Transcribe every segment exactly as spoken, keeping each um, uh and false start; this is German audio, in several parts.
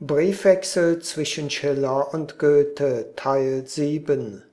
Briefwechsel zwischen Schiller und Goethe, Teil sieben,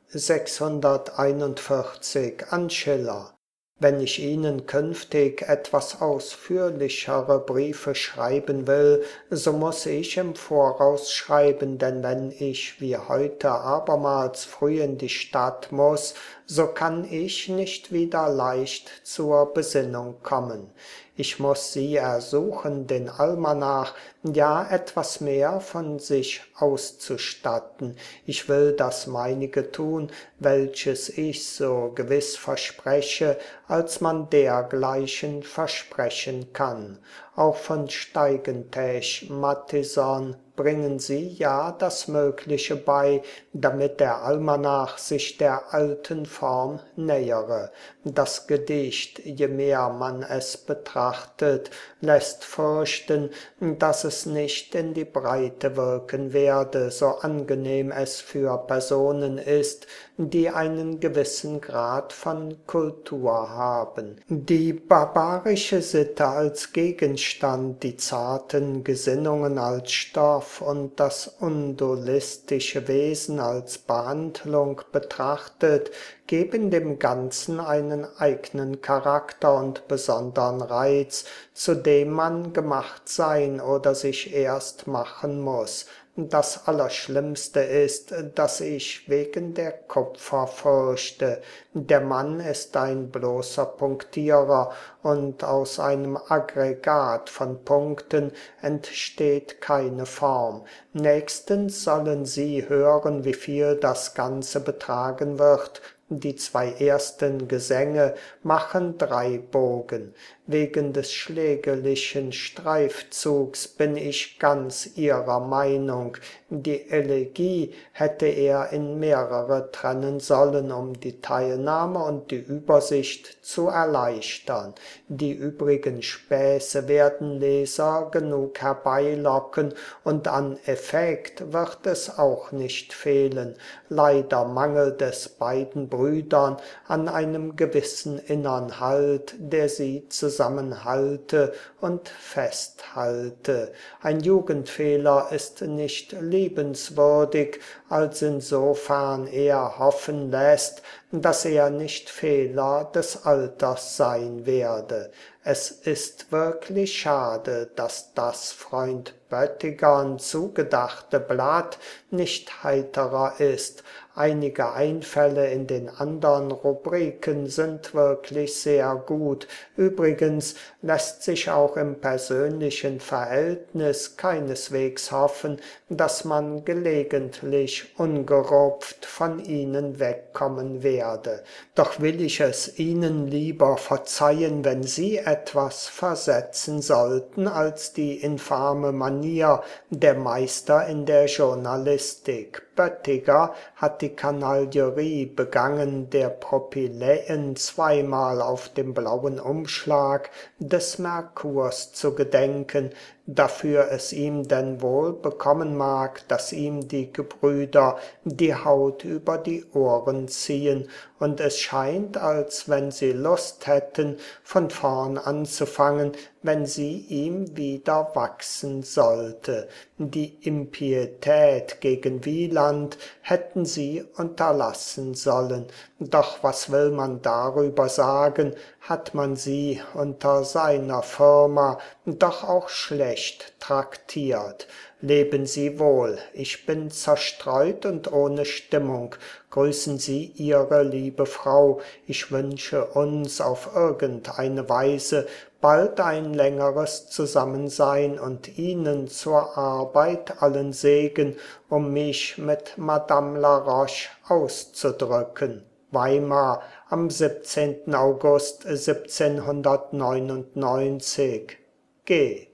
sechshunderteinundvierzig an Schiller. Wenn ich Ihnen künftig etwas ausführlichere Briefe schreiben will, so muss ich im Voraus schreiben, denn wenn ich wie heute abermals früh in die Stadt muss, so kann ich nicht wieder leicht zur Besinnung kommen. Ich muss Sie ersuchen, den Almanach, ja etwas mehr von sich auszustatten. Ich will das meinige tun, welches ich so gewiss verspreche, als man dergleichen versprechen kann. Auch von Steigentech, Matthison bringen sie ja das Mögliche bei, damit der Almanach sich der alten Form nähere. Das Gedicht, je mehr man es betrachtet, lässt fürchten, dass es nicht in die Breite wirken werde, so angenehm es für Personen ist, die einen gewissen Grad von Kultur haben. Die barbarische Sitte als Gegenstand, die zarten Gesinnungen als Stoff und das undualistische Wesen als Behandlung betrachtet, geben dem Ganzen einen eigenen Charakter und besonderen Reiz, zu dem man gemacht sein oder sich erst machen muss. Das Allerschlimmste ist, dass ich wegen der Kupfer fürchte. Der Mann ist ein bloßer Punktierer, und aus einem Aggregat von Punkten entsteht keine Form. Nächstens sollen Sie hören, wie viel das Ganze betragen wird. Die zwei ersten Gesänge machen drei Bogen. Wegen des schlägerlichen Streifzugs bin ich ganz Ihrer Meinung. Die Elegie hätte er in mehrere trennen sollen, um die Teilnahme und die Übersicht zu erleichtern. Die übrigen Späße werden Leser genug herbeilocken, und an Effekt wird es auch nicht fehlen. Leider mangelt es beiden Brüdern an einem gewissen innern Halt, der sie zusammenhalte und festhalte. Ein Jugendfehler ist nicht liebenswürdig, als insofern er hoffen lässt, dass er nicht Fehler des Alters sein werde. Es ist wirklich schade, dass das Freund Böttigern zugedachte Blatt nicht heiterer ist. Einige Einfälle in den andern Rubriken sind wirklich sehr gut. Übrigens lässt sich auch im persönlichen Verhältnis keineswegs hoffen, dass man gelegentlich ungerupft von ihnen wegkommen werde. Doch will ich es Ihnen lieber verzeihen, wenn Sie etwas versetzen sollten, als die infame Manier der Meister in der Journalistik. Böttiger hat die Kanaillerie begangen, der Propyläen zweimal auf dem blauen Umschlag des Merkurs zu gedenken, dafür es ihm denn wohl bekommen mag, dass ihm die Gebrüder die Haut über die Ohren ziehen, und es scheint, als wenn sie Lust hätten, von vorn anzufangen, wenn sie ihm wieder wachsen sollte. Die Impietät gegen Wieland hätten sie unterlassen sollen. Doch was will man darüber sagen, hat man sie unter seiner Firma doch auch schlecht traktiert. Leben Sie wohl, ich bin zerstreut und ohne Stimmung. Grüßen Sie Ihre liebe Frau, ich wünsche uns auf irgendeine Weise bald ein längeres Zusammensein und Ihnen zur Arbeit allen Segen, um mich mit Madame Laroche auszudrücken. Weimar am siebzehnten August siebzehnhundertneunundneunzig. G